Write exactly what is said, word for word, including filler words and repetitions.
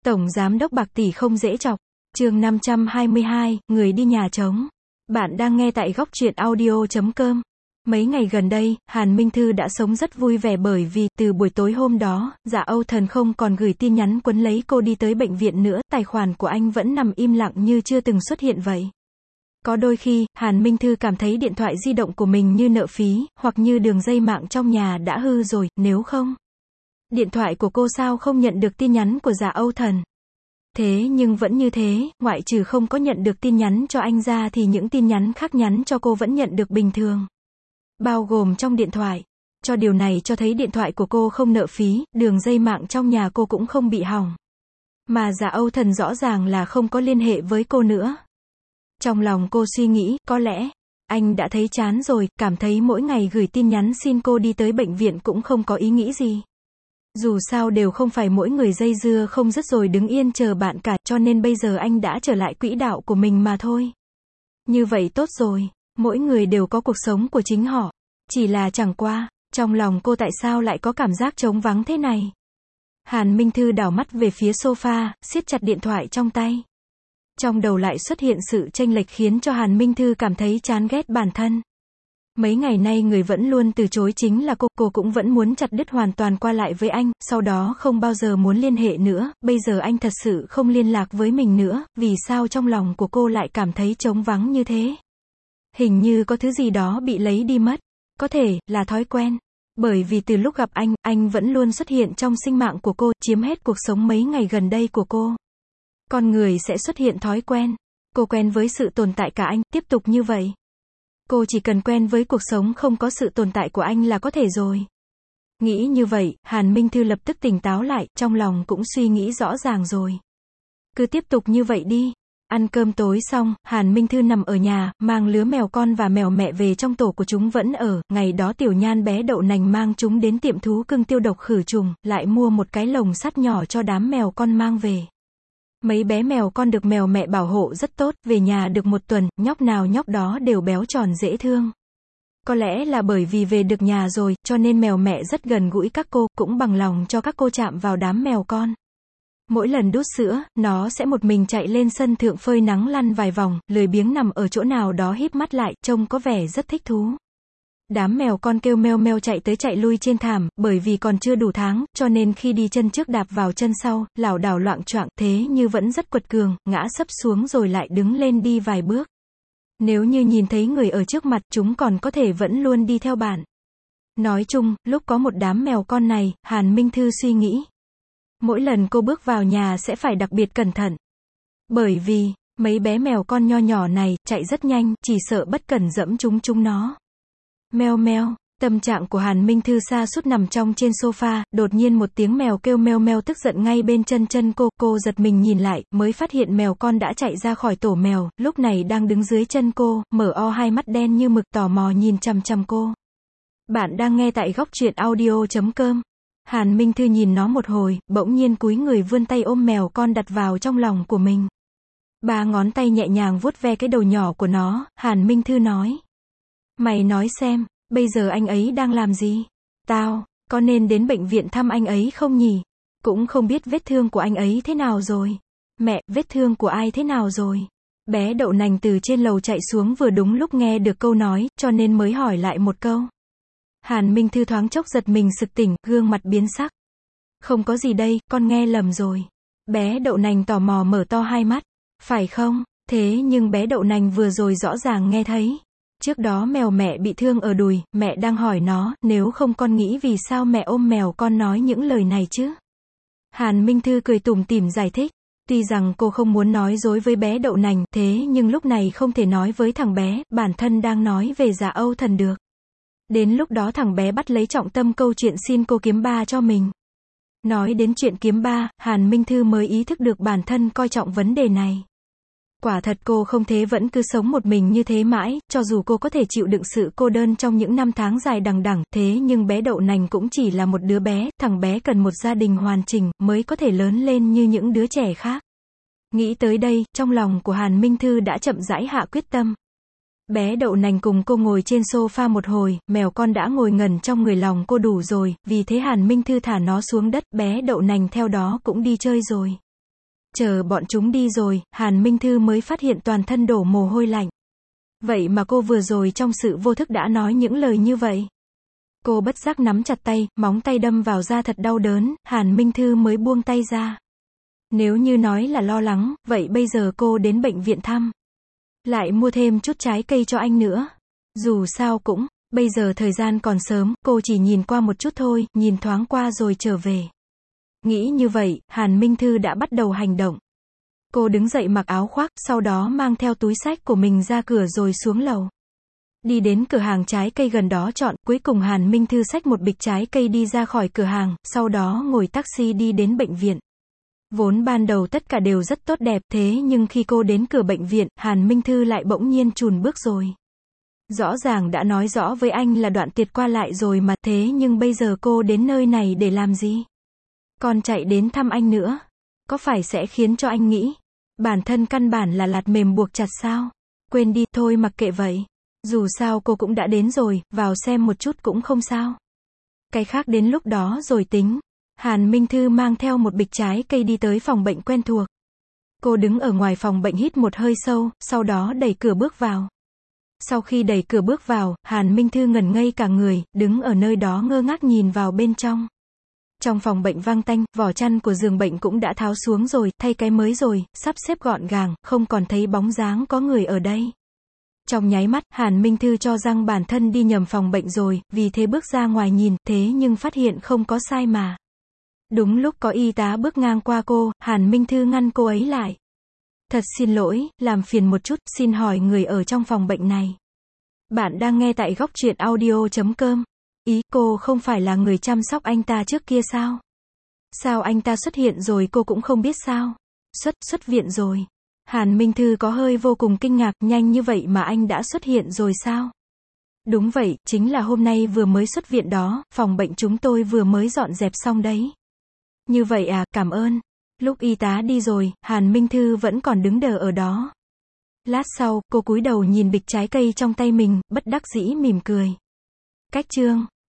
Tổng giám đốc bạc tỷ không dễ chọc. Chương năm trăm hai mươi hai, người đi nhà trống. Bạn đang nghe tại góc truyện audio chấm com. Mấy ngày gần đây, Hàn Minh Thư đã sống rất vui vẻ bởi vì, từ buổi tối hôm đó, Dạ Âu Thần không còn gửi tin nhắn quấn lấy cô đi tới bệnh viện nữa, tài khoản của anh vẫn nằm im lặng như chưa từng xuất hiện vậy. Có đôi khi, Hàn Minh Thư cảm thấy điện thoại di động của mình như nợ phí, hoặc như đường dây mạng trong nhà đã hư rồi, nếu không. Điện thoại của cô sao không nhận được tin nhắn của Dạ Âu Thần. Thế nhưng vẫn như thế, ngoại trừ không có nhận được tin nhắn cho anh ra thì những tin nhắn khác nhắn cho cô vẫn nhận được bình thường. Bao gồm trong điện thoại. Cho điều này cho thấy điện thoại của cô không nợ phí, đường dây mạng trong nhà cô cũng không bị hỏng. Mà Dạ Âu Thần rõ ràng là không có liên hệ với cô nữa. Trong lòng cô suy nghĩ, có lẽ, anh đã thấy chán rồi, cảm thấy mỗi ngày gửi tin nhắn xin cô đi tới bệnh viện cũng không có ý nghĩ gì. Dù sao đều không phải mỗi người dây dưa không dứt rồi đứng yên chờ bạn cả, cho nên bây giờ anh đã trở lại quỹ đạo của mình mà thôi. Như vậy tốt rồi, mỗi người đều có cuộc sống của chính họ. Chỉ là chẳng qua, trong lòng cô tại sao lại có cảm giác trống vắng thế này. Hàn Minh Thư đảo mắt về phía sofa, siết chặt điện thoại trong tay. Trong đầu lại xuất hiện sự chênh lệch khiến cho Hàn Minh Thư cảm thấy chán ghét bản thân. Mấy ngày nay người vẫn luôn từ chối chính là cô, cô cũng vẫn muốn chặt đứt hoàn toàn qua lại với anh, sau đó không bao giờ muốn liên hệ nữa, bây giờ anh thật sự không liên lạc với mình nữa, vì sao trong lòng của cô lại cảm thấy trống vắng như thế? Hình như có thứ gì đó bị lấy đi mất, có thể là thói quen, bởi vì từ lúc gặp anh, anh vẫn luôn xuất hiện trong sinh mạng của cô, chiếm hết cuộc sống mấy ngày gần đây của cô. Con người sẽ xuất hiện thói quen, cô quen với sự tồn tại cả anh, tiếp tục như vậy. Cô chỉ cần quen với cuộc sống không có sự tồn tại của anh là có thể rồi. Nghĩ như vậy, Hàn Minh Thư lập tức tỉnh táo lại, trong lòng cũng suy nghĩ rõ ràng rồi. Cứ tiếp tục như vậy đi. Ăn cơm tối xong, Hàn Minh Thư nằm ở nhà, mang lứa mèo con và mèo mẹ về trong tổ của chúng vẫn ở. Ngày đó Tiểu Nhan bé đậu nành mang chúng đến tiệm thú cưng tiêu độc khử trùng, lại mua một cái lồng sắt nhỏ cho đám mèo con mang về. Mấy bé mèo con được mèo mẹ bảo hộ rất tốt, về nhà được một tuần, nhóc nào nhóc đó đều béo tròn dễ thương. Có lẽ là bởi vì về được nhà rồi, cho nên mèo mẹ rất gần gũi các cô, cũng bằng lòng cho các cô chạm vào đám mèo con. Mỗi lần đút sữa, nó sẽ một mình chạy lên sân thượng phơi nắng lăn vài vòng, lười biếng nằm ở chỗ nào đó híp mắt lại, trông có vẻ rất thích thú. Đám mèo con kêu meo meo chạy tới chạy lui trên thảm, bởi vì còn chưa đủ tháng, cho nên khi đi chân trước đạp vào chân sau, lảo đảo loạng choạng, thế như vẫn rất quật cường, ngã sấp xuống rồi lại đứng lên đi vài bước. Nếu như nhìn thấy người ở trước mặt, chúng còn có thể vẫn luôn đi theo bạn. Nói chung, lúc có một đám mèo con này, Hàn Minh Thư suy nghĩ. Mỗi lần cô bước vào nhà sẽ phải đặc biệt cẩn thận. Bởi vì, mấy bé mèo con nho nhỏ này, chạy rất nhanh, chỉ sợ bất cẩn dẫm chúng chúng nó. Meo meo, tâm trạng của Hàn Minh Thư sa sút nằm trong trên sofa, đột nhiên một tiếng mèo kêu meo meo tức giận ngay bên chân chân cô, cô giật mình nhìn lại, mới phát hiện mèo con đã chạy ra khỏi tổ mèo, lúc này đang đứng dưới chân cô, mở o hai mắt đen như mực tò mò nhìn chằm chằm cô. Bạn đang nghe tại góc truyện audio chấm com. Hàn Minh Thư nhìn nó một hồi, bỗng nhiên cúi người vươn tay ôm mèo con đặt vào trong lòng của mình. Ba ngón tay nhẹ nhàng vuốt ve cái đầu nhỏ của nó, Hàn Minh Thư nói. Mày nói xem, bây giờ anh ấy đang làm gì? Tao, có nên đến bệnh viện thăm anh ấy không nhỉ? Cũng không biết vết thương của anh ấy thế nào rồi. Mẹ, vết thương của ai thế nào rồi? Bé đậu nành từ trên lầu chạy xuống vừa đúng lúc nghe được câu nói, cho nên mới hỏi lại một câu. Hàn Minh Thư thoáng chốc giật mình sực tỉnh, gương mặt biến sắc. Không có gì đây, con nghe lầm rồi. Bé đậu nành tò mò mở to hai mắt. Phải không? Thế nhưng bé đậu nành vừa rồi rõ ràng nghe thấy. Trước đó mèo mẹ bị thương ở đùi, mẹ đang hỏi nó, nếu không con nghĩ vì sao mẹ ôm mèo con nói những lời này chứ? Hàn Minh Thư cười tủm tỉm giải thích. Tuy rằng cô không muốn nói dối với bé đậu nành, thế nhưng lúc này không thể nói với thằng bé, bản thân đang nói về Dạ Âu Thần được. Đến lúc đó thằng bé bắt lấy trọng tâm câu chuyện xin cô kiếm ba cho mình. Nói đến chuyện kiếm ba, Hàn Minh Thư mới ý thức được bản thân coi trọng vấn đề này. Quả thật cô không thế vẫn cứ sống một mình như thế mãi, cho dù cô có thể chịu đựng sự cô đơn trong những năm tháng dài đằng đẵng, thế nhưng bé đậu nành cũng chỉ là một đứa bé, thằng bé cần một gia đình hoàn chỉnh, mới có thể lớn lên như những đứa trẻ khác. Nghĩ tới đây, trong lòng của Hàn Minh Thư đã chậm rãi hạ quyết tâm. Bé đậu nành cùng cô ngồi trên sofa một hồi, mèo con đã ngồi ngẩn trong người lòng cô đủ rồi, vì thế Hàn Minh Thư thả nó xuống đất, bé đậu nành theo đó cũng đi chơi rồi. Chờ bọn chúng đi rồi, Hàn Minh Thư mới phát hiện toàn thân đổ mồ hôi lạnh. Vậy mà cô vừa rồi trong sự vô thức đã nói những lời như vậy. Cô bất giác nắm chặt tay, móng tay đâm vào da thật đau đớn, Hàn Minh Thư mới buông tay ra. Nếu như nói là lo lắng, vậy bây giờ cô đến bệnh viện thăm. Lại mua thêm chút trái cây cho anh nữa. Dù sao cũng, bây giờ thời gian còn sớm, cô chỉ nhìn qua một chút thôi, nhìn thoáng qua rồi trở về. Nghĩ như vậy, Hàn Minh Thư đã bắt đầu hành động. Cô đứng dậy mặc áo khoác, sau đó mang theo túi xách của mình ra cửa rồi xuống lầu. Đi đến cửa hàng trái cây gần đó chọn, cuối cùng Hàn Minh Thư xách một bịch trái cây đi ra khỏi cửa hàng, sau đó ngồi taxi đi đến bệnh viện. Vốn ban đầu tất cả đều rất tốt đẹp, thế nhưng khi cô đến cửa bệnh viện, Hàn Minh Thư lại bỗng nhiên chùn bước rồi. Rõ ràng đã nói rõ với anh là đoạn tiệt qua lại rồi mà, thế nhưng bây giờ cô đến nơi này để làm gì? Còn chạy đến thăm anh nữa. Có phải sẽ khiến cho anh nghĩ, bản thân căn bản là lạt mềm buộc chặt sao? Quên đi, thôi mặc kệ vậy. Dù sao cô cũng đã đến rồi, vào xem một chút cũng không sao. Cái khác đến lúc đó rồi tính. Hàn Minh Thư mang theo một bịch trái cây đi tới phòng bệnh quen thuộc. Cô đứng ở ngoài phòng bệnh hít một hơi sâu, sau đó đẩy cửa bước vào. Sau khi đẩy cửa bước vào, Hàn Minh Thư ngẩn ngây cả người, đứng ở nơi đó ngơ ngác nhìn vào bên trong. Trong phòng bệnh vang tanh, vỏ chăn của giường bệnh cũng đã tháo xuống rồi, thay cái mới rồi, sắp xếp gọn gàng, không còn thấy bóng dáng có người ở đây. Trong nháy mắt, Hàn Minh Thư cho rằng bản thân đi nhầm phòng bệnh rồi, vì thế bước ra ngoài nhìn, thế nhưng phát hiện không có sai mà. Đúng lúc có y tá bước ngang qua cô, Hàn Minh Thư ngăn cô ấy lại. Thật xin lỗi, làm phiền một chút, xin hỏi người ở trong phòng bệnh này. Bạn đang nghe tại góc truyện audio chấm com. Ý, cô không phải là người chăm sóc anh ta trước kia sao? Sao anh ta xuất hiện rồi cô cũng không biết sao? Xuất, xuất viện rồi. Hàn Minh Thư có hơi vô cùng kinh ngạc, nhanh như vậy mà anh đã xuất hiện rồi sao? Đúng vậy, chính là hôm nay vừa mới xuất viện đó, phòng bệnh chúng tôi vừa mới dọn dẹp xong đấy. Như vậy à, cảm ơn. Lúc y tá đi rồi, Hàn Minh Thư vẫn còn đứng đờ ở đó. Lát sau, cô cúi đầu nhìn bịch trái cây trong tay mình, bất đắc dĩ mỉm cười. Cách chương